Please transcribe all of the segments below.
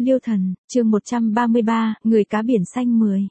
Liêu Thần, chương 133, Người cá biển xanh 10.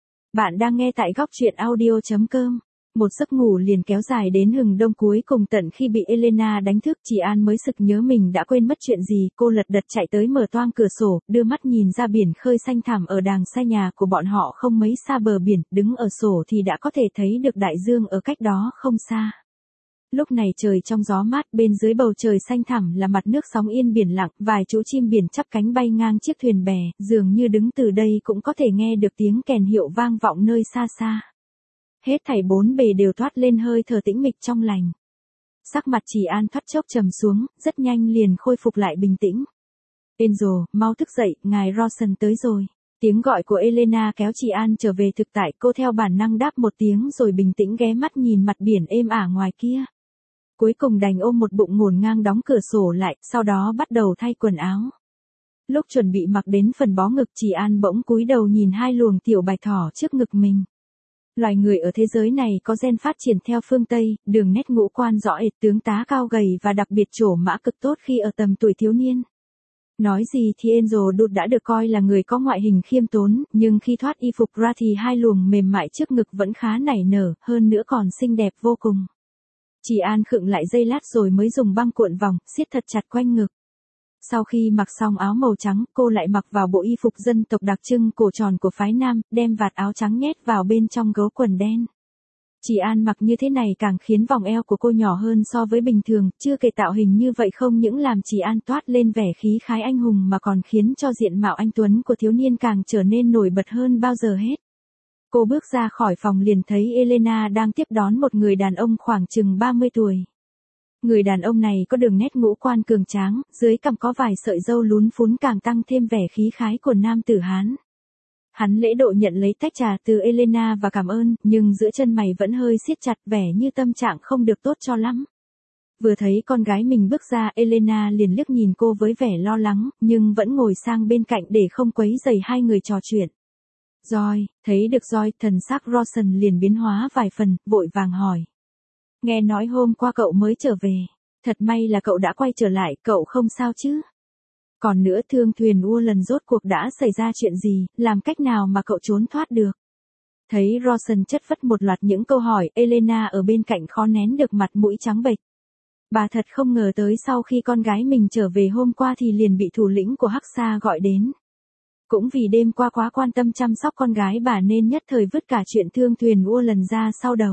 Bạn đang nghe tại góc truyện audio.com. Một giấc ngủ liền kéo dài đến hừng đông, cuối cùng tận khi bị Elena đánh thức, chị An mới sực nhớ mình đã quên mất chuyện gì. Cô lật đật chạy tới mở toang cửa sổ, đưa mắt nhìn ra biển khơi xanh thẳm ở đàng xa nhà của bọn họ không mấy xa bờ biển, đứng ở sổ thì đã có thể thấy được đại dương ở cách đó không xa. Lúc này trời trong gió mát, bên dưới bầu trời xanh thẳm là mặt nước sóng yên biển lặng, vài chú chim biển chắp cánh bay ngang chiếc thuyền bè, dường như đứng từ đây cũng có thể nghe được tiếng kèn hiệu vang vọng nơi xa xa. Hết thảy bốn bề đều toát lên hơi thở tĩnh mịch trong lành. Sắc mặt chị An thoắt chốc trầm xuống, rất nhanh liền khôi phục lại bình tĩnh. Angel, mau thức dậy, ngài Rawson tới rồi. Tiếng gọi của Elena kéo chị An trở về thực tại, cô theo bản năng đáp một tiếng rồi bình tĩnh ghé mắt nhìn mặt biển êm ả ngoài kia. Cuối cùng đành ôm một bụng ngổn ngang đóng cửa sổ lại, sau đó bắt đầu thay quần áo. Lúc chuẩn bị mặc đến phần bó ngực, chị An bỗng cúi đầu nhìn hai luồng tiểu bạch thỏ trước ngực mình. Loài người ở thế giới này có gen phát triển theo phương Tây, đường nét ngũ quan rõ ệt, tướng tá cao gầy và đặc biệt trổ mã cực tốt khi ở tầm tuổi thiếu niên. Nói gì thì Angel Đụt đã được coi là người có ngoại hình khiêm tốn, nhưng khi thoát y phục ra thì hai luồng mềm mại trước ngực vẫn khá nảy nở, hơn nữa còn xinh đẹp vô cùng. Chị An khựng lại giây lát rồi mới dùng băng cuộn vòng, siết thật chặt quanh ngực. Sau khi mặc xong áo màu trắng, cô lại mặc vào bộ y phục dân tộc đặc trưng cổ tròn của phái Nam, đem vạt áo trắng nhét vào bên trong gấu quần đen. Chị An mặc như thế này càng khiến vòng eo của cô nhỏ hơn so với bình thường, chưa kể tạo hình như vậy không những làm chị An toát lên vẻ khí khái anh hùng mà còn khiến cho diện mạo anh tuấn của thiếu niên càng trở nên nổi bật hơn bao giờ hết. Cô bước ra khỏi phòng liền thấy Elena đang tiếp đón một người đàn ông khoảng chừng 30 tuổi. Người đàn ông này có đường nét ngũ quan cường tráng, dưới cằm có vài sợi râu lún phún càng tăng thêm vẻ khí khái của nam tử Hán. Hắn lễ độ nhận lấy tách trà từ Elena và cảm ơn, nhưng giữa chân mày vẫn hơi siết chặt, vẻ như tâm trạng không được tốt cho lắm. Vừa thấy con gái mình bước ra, Elena liền liếc nhìn cô với vẻ lo lắng, nhưng vẫn ngồi sang bên cạnh để không quấy rầy hai người trò chuyện. Joy, thấy được Joy, thần sắc Rawson liền biến hóa vài phần, vội vàng hỏi. Nghe nói hôm qua cậu mới trở về. Thật may là cậu đã quay trở lại, cậu không sao chứ? Còn nữa, thương thuyền Ulan rốt cuộc đã xảy ra chuyện gì, làm cách nào mà cậu trốn thoát được? Thấy Rawson chất vất một loạt những câu hỏi, Elena ở bên cạnh khó nén được mặt mũi trắng bệch. Bà thật không ngờ tới sau khi con gái mình trở về hôm qua thì liền bị thủ lĩnh của Hắc Sa gọi đến. Cũng vì đêm qua quá quan tâm chăm sóc con gái bà nên nhất thời vứt cả chuyện thương thuyền Ulan ra sau đầu.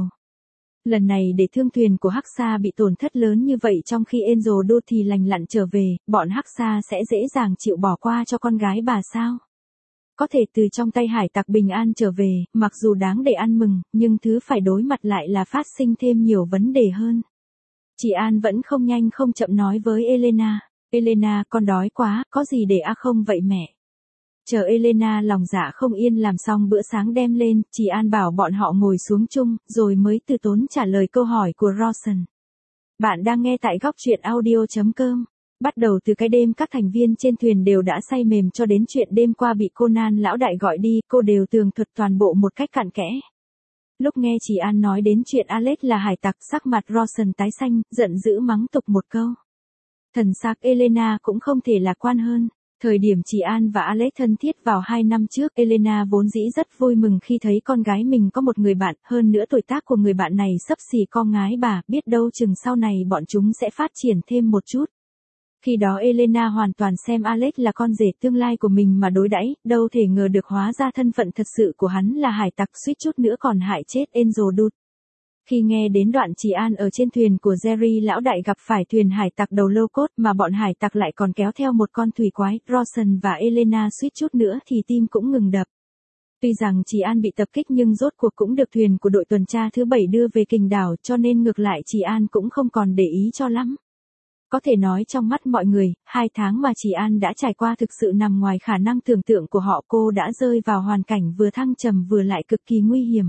Lần này để thương thuyền của Hắc Sa bị tổn thất lớn như vậy trong khi Angel Đô thì lành lặn trở về, bọn Hắc Sa sẽ dễ dàng chịu bỏ qua cho con gái bà sao? Có thể từ trong tay hải tặc bình an trở về, mặc dù đáng để ăn mừng, nhưng thứ phải đối mặt lại là phát sinh thêm nhiều vấn đề hơn. Chị An vẫn không nhanh không chậm nói với Elena. Elena, con đói quá, có gì để không vậy mẹ? Chờ Elena lòng dạ không yên làm xong bữa sáng đem lên, chị An bảo bọn họ ngồi xuống chung, rồi mới từ tốn trả lời câu hỏi của Rawson. Bạn đang nghe tại góc truyện audio.com. Bắt đầu từ cái đêm các thành viên trên thuyền đều đã say mềm cho đến chuyện đêm qua bị Conan lão đại gọi đi, cô đều tường thuật toàn bộ một cách cặn kẽ. Lúc nghe chị An nói đến chuyện Alex là hải tặc, sắc mặt Rawson tái xanh, giận dữ mắng tục một câu. Thần sắc Elena cũng không thể lạc quan hơn. Thời điểm chị An và Alex thân thiết vào 2 năm trước, Elena vốn dĩ rất vui mừng khi thấy con gái mình có một người bạn, hơn nữa tuổi tác của người bạn này xấp xỉ con gái bà, biết đâu chừng sau này bọn chúng sẽ phát triển thêm một chút. Khi đó Elena hoàn toàn xem Alex là con rể tương lai của mình mà đối đãi, đâu thể ngờ được hóa ra thân phận thật sự của hắn là hải tặc, suýt chút nữa còn hại chết Angel Đụt. Khi nghe đến đoạn chị An ở trên thuyền của Jerry lão đại gặp phải thuyền hải tặc đầu lâu cốt mà bọn hải tặc lại còn kéo theo một con thủy quái, Rawson và Elena suýt chút nữa thì tim cũng ngừng đập. Tuy rằng chị An bị tập kích nhưng rốt cuộc cũng được thuyền của đội tuần tra thứ 7 đưa về kình đảo, cho nên ngược lại chị An cũng không còn để ý cho lắm. Có thể nói trong mắt mọi người, 2 tháng mà chị An đã trải qua thực sự nằm ngoài khả năng tưởng tượng của họ, cô đã rơi vào hoàn cảnh vừa thăng trầm vừa lại cực kỳ nguy hiểm.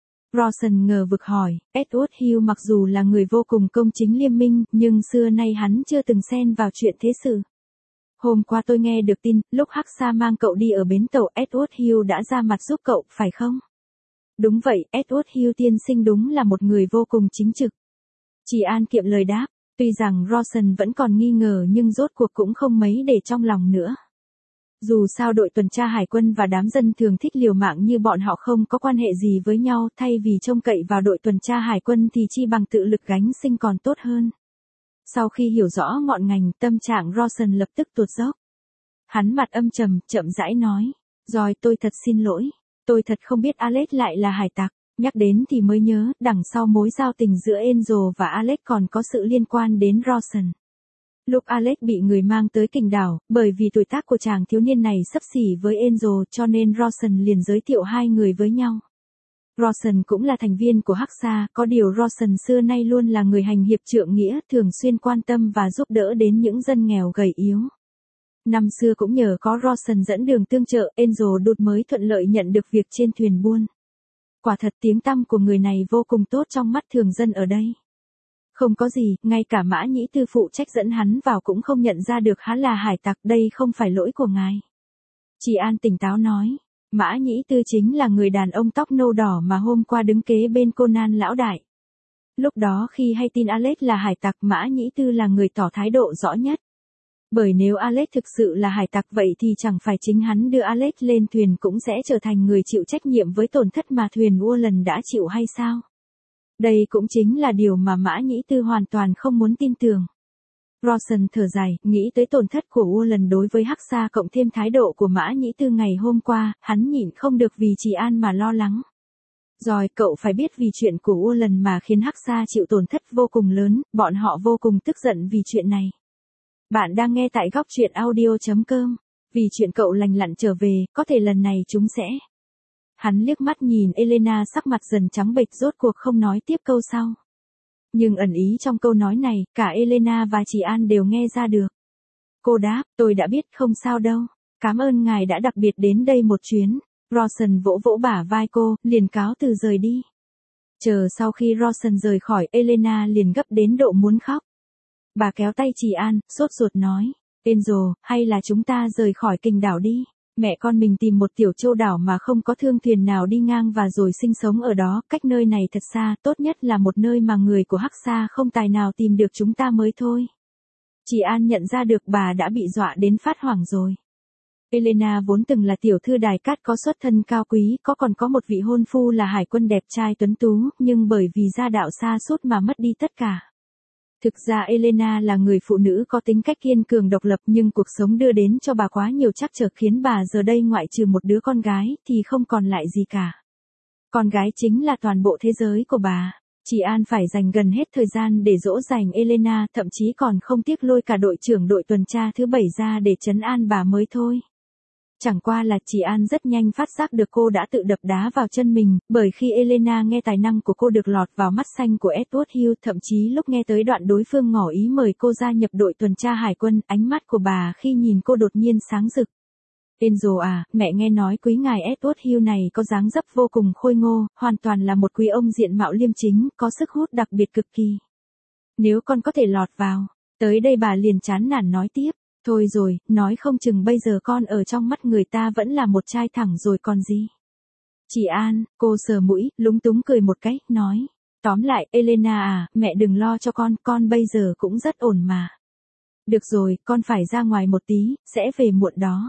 Rawson ngờ vực hỏi, Edward Hill mặc dù là người vô cùng công chính liêm minh, nhưng xưa nay hắn chưa từng xen vào chuyện thế sự. Hôm qua tôi nghe được tin, lúc Hắc Sa mang cậu đi ở bến tàu, Edward Hill đã ra mặt giúp cậu, phải không? Đúng vậy, Edward Hill tiên sinh đúng là một người vô cùng chính trực. Chị An kiệm lời đáp, tuy rằng Rawson vẫn còn nghi ngờ nhưng rốt cuộc cũng không mấy để trong lòng nữa. Dù sao đội tuần tra hải quân và đám dân thường thích liều mạng như bọn họ không có quan hệ gì với nhau, thay vì trông cậy vào đội tuần tra hải quân thì chi bằng tự lực gánh sinh còn tốt hơn. Sau khi hiểu rõ ngọn ngành, tâm trạng Rawson lập tức tụt dốc. Hắn mặt âm trầm, chậm rãi nói. Rồi tôi thật xin lỗi. Tôi thật không biết Alex lại là hải tặc. Nhắc đến thì mới nhớ, đằng sau mối giao tình giữa Angel và Alex còn có sự liên quan đến Rawson. Lúc Alex bị người mang tới kình đảo, bởi vì tuổi tác của chàng thiếu niên này xấp xỉ với Angel cho nên Rawson liền giới thiệu hai người với nhau. Rawson cũng là thành viên của Hắc Sa, có điều Rawson xưa nay luôn là người hành hiệp trượng nghĩa, thường xuyên quan tâm và giúp đỡ đến những dân nghèo gầy yếu. Năm xưa cũng nhờ có Rawson dẫn đường tương trợ, Angel đột mới thuận lợi nhận được việc trên thuyền buôn. Quả thật tiếng tăm của người này vô cùng tốt trong mắt thường dân ở đây. Không có gì, ngay cả Mã Nhĩ Tư phụ trách dẫn hắn vào cũng không nhận ra được hắn là hải tặc, đây không phải lỗi của ngài. Chị An tỉnh táo nói, Mã Nhĩ Tư chính là người đàn ông tóc nâu đỏ mà hôm qua đứng kế bên Conan lão đại. Lúc đó khi hay tin Alex là hải tặc, Mã Nhĩ Tư là người tỏ thái độ rõ nhất. Bởi nếu Alex thực sự là hải tặc vậy thì chẳng phải chính hắn đưa Alex lên thuyền cũng sẽ trở thành người chịu trách nhiệm với tổn thất mà thuyền Ualan đã chịu hay sao? Đây cũng chính là điều mà Mã Nhĩ Tư hoàn toàn không muốn tin tưởng. Rawson thở dài, nghĩ tới tổn thất của Ualan đối với Hắc Sa cộng thêm thái độ của Mã Nhĩ Tư ngày hôm qua, hắn nhịn không được vì chị An mà lo lắng. Rồi cậu phải biết vì chuyện của Ualan mà khiến Hắc Sa chịu tổn thất vô cùng lớn, bọn họ vô cùng tức giận vì chuyện này. Bạn đang nghe tại góc truyện audio.com. Vì chuyện cậu lành lặn trở về, có thể lần này chúng sẽ. Hắn liếc mắt nhìn Elena sắc mặt dần trắng bệch rốt cuộc không nói tiếp câu sau. Nhưng ẩn ý trong câu nói này, cả Elena và chị An đều nghe ra được. Cô đáp, tôi đã biết không sao đâu. Cảm ơn ngài đã đặc biệt đến đây một chuyến. Rawson vỗ vỗ bả vai cô, liền cáo từ rời đi. Chờ sau khi Rawson rời khỏi, Elena liền gấp đến độ muốn khóc. Bà kéo tay chị An, sốt ruột nói, Angel, hay là chúng ta rời khỏi kình đảo đi. Mẹ con mình tìm một tiểu châu đảo mà không có thương thuyền nào đi ngang và rồi sinh sống ở đó, cách nơi này thật xa, tốt nhất là một nơi mà người của Hắc Sa không tài nào tìm được chúng ta mới thôi. Chị An nhận ra được bà đã bị dọa đến phát hoảng rồi. Elena vốn từng là tiểu thư đài cát có xuất thân cao quý, còn có một vị hôn phu là hải quân đẹp trai tuấn tú, nhưng bởi vì gia đạo sa sút mà mất đi tất cả. Thực ra Elena là người phụ nữ có tính cách kiên cường độc lập nhưng cuộc sống đưa đến cho bà quá nhiều trắc trở khiến bà giờ đây ngoại trừ một đứa con gái thì không còn lại gì cả. Con gái chính là toàn bộ thế giới của bà. Chị An phải dành gần hết thời gian để dỗ dành Elena, thậm chí còn không tiếc lôi cả đội trưởng đội tuần tra thứ 7 ra để trấn an bà mới thôi. Chẳng qua là chị An rất nhanh phát giác được cô đã tự đập đá vào chân mình, bởi khi Elena nghe tài năng của cô được lọt vào mắt xanh của Edward Hill, thậm chí lúc nghe tới đoạn đối phương ngỏ ý mời cô gia nhập đội tuần tra hải quân, ánh mắt của bà khi nhìn cô đột nhiên sáng rực. Angel à, mẹ nghe nói quý ngài Edward Hill này có dáng dấp vô cùng khôi ngô, hoàn toàn là một quý ông diện mạo liêm chính, có sức hút đặc biệt cực kỳ. Nếu con có thể lọt vào, tới đây bà liền chán nản nói tiếp. Thôi rồi, nói không chừng bây giờ con ở trong mắt người ta vẫn là một trai thẳng rồi còn gì. Chị An, cô sờ mũi, lúng túng cười một cái, nói. Tóm lại, Elena à, mẹ đừng lo cho con bây giờ cũng rất ổn mà. Được rồi, con phải ra ngoài một tí, sẽ về muộn đó.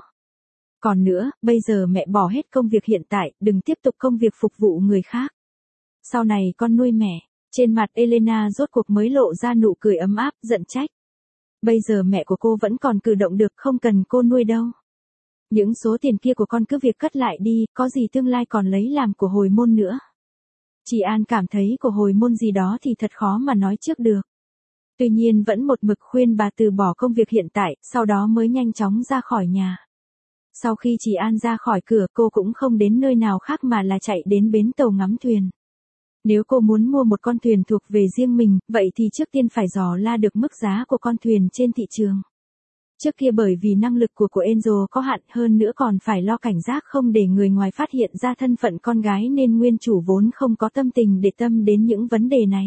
Còn nữa, bây giờ mẹ bỏ hết công việc hiện tại, đừng tiếp tục công việc phục vụ người khác. Sau này con nuôi mẹ. Trên mặt Elena rốt cuộc mới lộ ra nụ cười ấm áp, giận trách. Bây giờ mẹ của cô vẫn còn cử động được, không cần cô nuôi đâu. Những số tiền kia của con cứ việc cất lại đi, có gì tương lai còn lấy làm của hồi môn nữa. Chị An cảm thấy của hồi môn gì đó thì thật khó mà nói trước được. Tuy nhiên vẫn một mực khuyên bà từ bỏ công việc hiện tại, sau đó mới nhanh chóng ra khỏi nhà. Sau khi chị An ra khỏi cửa, cô cũng không đến nơi nào khác mà là chạy đến bến tàu ngắm thuyền. Nếu cô muốn mua một con thuyền thuộc về riêng mình, vậy thì trước tiên phải dò la được mức giá của con thuyền trên thị trường. Trước kia bởi vì năng lực của Angel có hạn, hơn nữa còn phải lo cảnh giác không để người ngoài phát hiện ra thân phận con gái nên nguyên chủ vốn không có tâm tình để tâm đến những vấn đề này.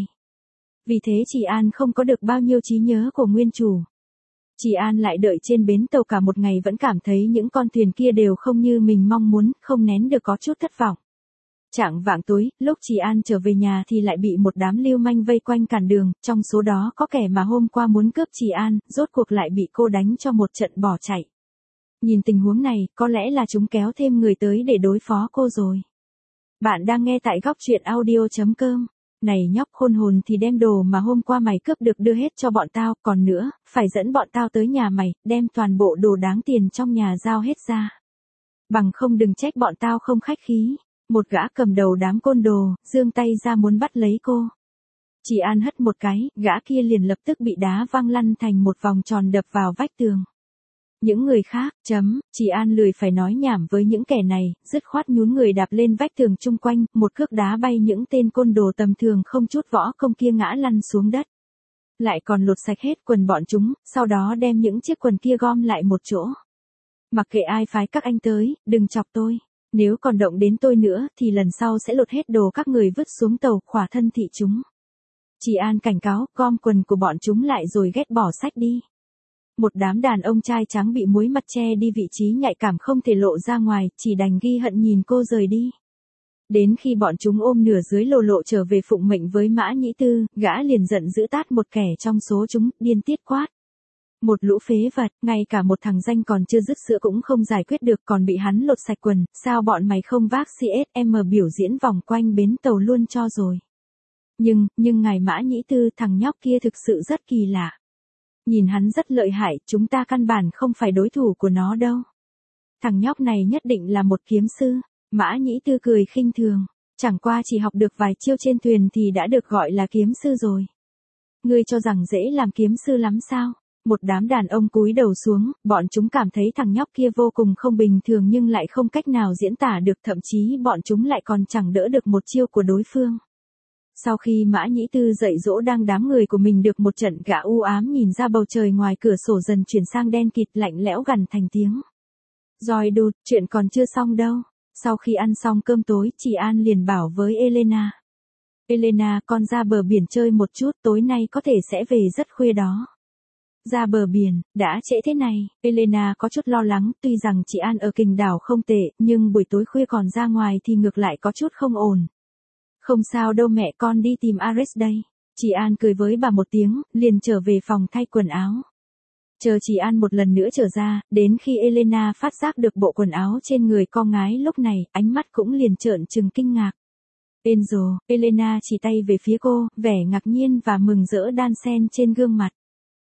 Vì thế chị An không có được bao nhiêu trí nhớ của nguyên chủ. Chị An lại đợi trên bến tàu cả một ngày vẫn cảm thấy những con thuyền kia đều không như mình mong muốn, không nén được có chút thất vọng. Chạng vạng tối, lúc chị An trở về nhà thì lại bị một đám lưu manh vây quanh cản đường, trong số đó có kẻ mà hôm qua muốn cướp chị An, rốt cuộc lại bị cô đánh cho một trận bỏ chạy. Nhìn tình huống này, có lẽ là chúng kéo thêm người tới để đối phó cô rồi. Bạn đang nghe tại góc truyện audio.com. Này nhóc khôn hồn thì đem đồ mà hôm qua mày cướp được đưa hết cho bọn tao, còn nữa, phải dẫn bọn tao tới nhà mày, đem toàn bộ đồ đáng tiền trong nhà giao hết ra. Bằng không đừng trách bọn tao không khách khí. Một gã cầm đầu đám côn đồ, giương tay ra muốn bắt lấy cô. Chị An hất một cái, gã kia liền lập tức bị đá văng lăn thành một vòng tròn đập vào vách tường. Những người khác, chị An lười phải nói nhảm với những kẻ này, dứt khoát nhún người đạp lên vách tường chung quanh, một cước đá bay những tên côn đồ tầm thường không chút võ công kia ngã lăn xuống đất. Lại còn lột sạch hết quần bọn chúng, sau đó đem những chiếc quần kia gom lại một chỗ. Mặc kệ ai phái các anh tới, đừng chọc tôi. Nếu còn động đến tôi nữa thì lần sau sẽ lột hết đồ các người vứt xuống tàu khỏa thân thị chúng. Chị An cảnh cáo, gom quần của bọn chúng lại rồi ghét bỏ xách đi. Một đám đàn ông trai trắng bị muối mặt che đi vị trí nhạy cảm không thể lộ ra ngoài, chỉ đành ghi hận nhìn cô rời đi. Đến khi bọn chúng ôm nửa dưới lồ lộ trở về phụng mệnh với Mã Nhĩ Tư, gã liền giận dữ tát một kẻ trong số chúng, điên tiết quát. Một lũ phế vật, ngay cả một thằng danh còn chưa dứt sữa cũng không giải quyết được còn bị hắn lột sạch quần, sao bọn mày không vác CSM biểu diễn vòng quanh bến tàu luôn cho rồi. Nhưng ngài Mã Nhĩ Tư, thằng nhóc kia thực sự rất kỳ lạ. Nhìn hắn rất lợi hại, chúng ta căn bản không phải đối thủ của nó đâu. Thằng nhóc này nhất định là một kiếm sư. Mã Nhĩ Tư cười khinh thường, chẳng qua chỉ học được vài chiêu trên thuyền thì đã được gọi là kiếm sư rồi. Ngươi cho rằng dễ làm kiếm sư lắm sao? Một đám đàn ông cúi đầu xuống, bọn chúng cảm thấy thằng nhóc kia vô cùng không bình thường nhưng lại không cách nào diễn tả được, thậm chí bọn chúng lại còn chẳng đỡ được một chiêu của đối phương. Sau khi Mã Nhĩ Tư dạy dỗ đang đám người của mình được một trận, gã u ám nhìn ra bầu trời ngoài cửa sổ dần chuyển sang đen kịt, lạnh lẽo gằn thành tiếng. Rồi đụt, chuyện còn chưa xong đâu. Sau khi ăn xong cơm tối, chị An liền bảo với Elena. Elena, con ra bờ biển chơi một chút, tối nay có thể sẽ về rất khuya đó. Ra bờ biển, đã trễ thế này, Elena có chút lo lắng, tuy rằng chị An ở Kình Đảo không tệ, nhưng buổi tối khuya còn ra ngoài thì ngược lại có chút không ổn. Không sao đâu mẹ, con đi tìm Ares đây. Chị An cười với bà một tiếng, liền trở về phòng thay quần áo. Chờ chị An một lần nữa trở ra, đến khi Elena phát giác được bộ quần áo trên người con gái lúc này, ánh mắt cũng liền trợn trừng kinh ngạc. Angel, Elena chỉ tay về phía cô, vẻ ngạc nhiên và mừng rỡ đan xen trên gương mặt.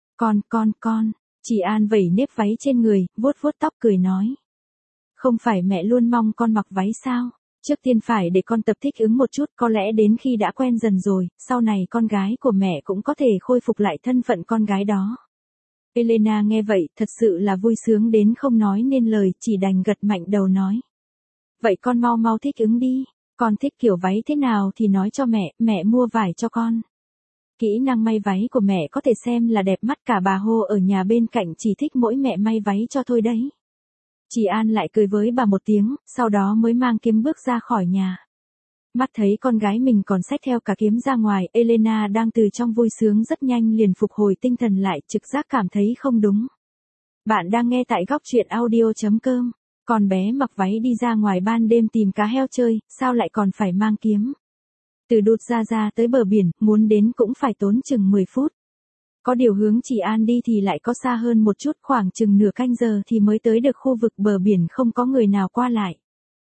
Con, chị An vẩy nếp váy trên người, vuốt vuốt tóc cười nói. Không phải mẹ luôn mong con mặc váy sao? Trước tiên phải để con tập thích ứng một chút, có lẽ đến khi đã quen dần rồi, sau này con gái của mẹ cũng có thể khôi phục lại thân phận con gái đó. Elena nghe vậy, thật sự là vui sướng đến không nói nên lời, chỉ đành gật mạnh đầu nói. Vậy con mau thích ứng đi, con thích kiểu váy thế nào thì nói cho mẹ mua vải cho con. Kỹ năng may váy của mẹ có thể xem là đẹp mắt, cả bà Hồ ở nhà bên cạnh chỉ thích mỗi mẹ may váy cho thôi đấy. Chị An lại cười với bà một tiếng, sau đó mới mang kiếm bước ra khỏi nhà. Mắt thấy con gái mình còn xách theo cả kiếm ra ngoài, Elena đang từ trong vui sướng rất nhanh liền phục hồi tinh thần lại, trực giác cảm thấy không đúng. Bạn đang nghe tại góc truyện audio.com. Con bé mặc váy đi ra ngoài ban đêm tìm cá heo chơi, sao lại còn phải mang kiếm? Từ đụt ra tới bờ biển, muốn đến cũng phải tốn chừng 10 phút. Có điều hướng chị An đi thì lại có xa hơn một chút, khoảng chừng nửa canh giờ thì mới tới được khu vực bờ biển không có người nào qua lại.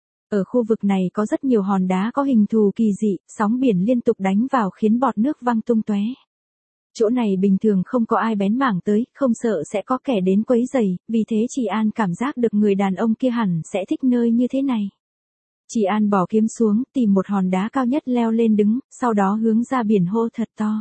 Ở khu vực này có rất nhiều hòn đá có hình thù kỳ dị, sóng biển liên tục đánh vào khiến bọt nước văng tung tóe. Chỗ này bình thường không có ai bén mảng tới, không sợ sẽ có kẻ đến quấy rầy, vì thế chị An cảm giác được người đàn ông kia hẳn sẽ thích nơi như thế này. Chị An bỏ kiếm xuống, tìm một hòn đá cao nhất leo lên đứng, sau đó hướng ra biển hô thật to.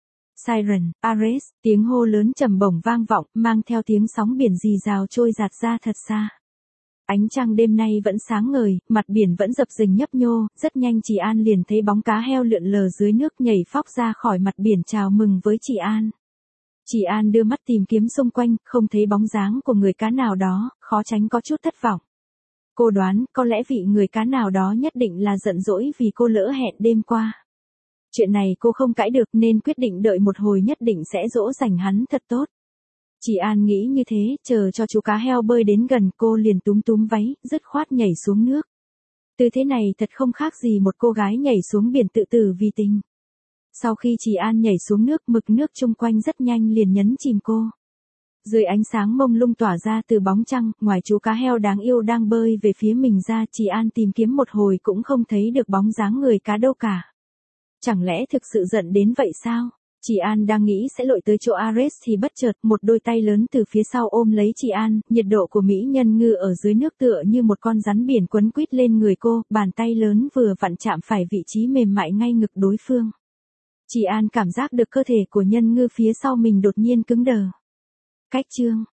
Siren, Ares, tiếng hô lớn trầm bổng vang vọng, mang theo tiếng sóng biển rì rào trôi dạt ra thật xa. Ánh trăng đêm nay vẫn sáng ngời, mặt biển vẫn dập dềnh nhấp nhô, rất nhanh chị An liền thấy bóng cá heo lượn lờ dưới nước nhảy phóc ra khỏi mặt biển chào mừng với chị An. Chị An đưa mắt tìm kiếm xung quanh, không thấy bóng dáng của người cá nào đó, khó tránh có chút thất vọng. Cô đoán, có lẽ vị người cá nào đó nhất định là giận dỗi vì cô lỡ hẹn đêm qua. Chuyện này cô không cãi được nên quyết định đợi một hồi nhất định sẽ dỗ dành hắn thật tốt. Chị An nghĩ như thế, chờ cho chú cá heo bơi đến gần cô liền túm váy, dứt khoát nhảy xuống nước. Tư thế này thật không khác gì một cô gái nhảy xuống biển tự tử vì tình. Sau khi chị An nhảy xuống nước, mực nước chung quanh rất nhanh liền nhấn chìm cô. Dưới ánh sáng mông lung tỏa ra từ bóng trăng, ngoài chú cá heo đáng yêu đang bơi về phía mình ra, chị An tìm kiếm một hồi cũng không thấy được bóng dáng người cá đâu cả. Chẳng lẽ thực sự giận đến vậy sao? Chị An đang nghĩ sẽ lội tới chỗ Ares thì bất chợt một đôi tay lớn từ phía sau ôm lấy chị An, nhiệt độ của mỹ nhân ngư ở dưới nước tựa như một con rắn biển quấn quýt lên người cô, bàn tay lớn vừa vặn chạm phải vị trí mềm mại ngay ngực đối phương. Chị An cảm giác được cơ thể của nhân ngư phía sau mình đột nhiên cứng đờ. Cách chương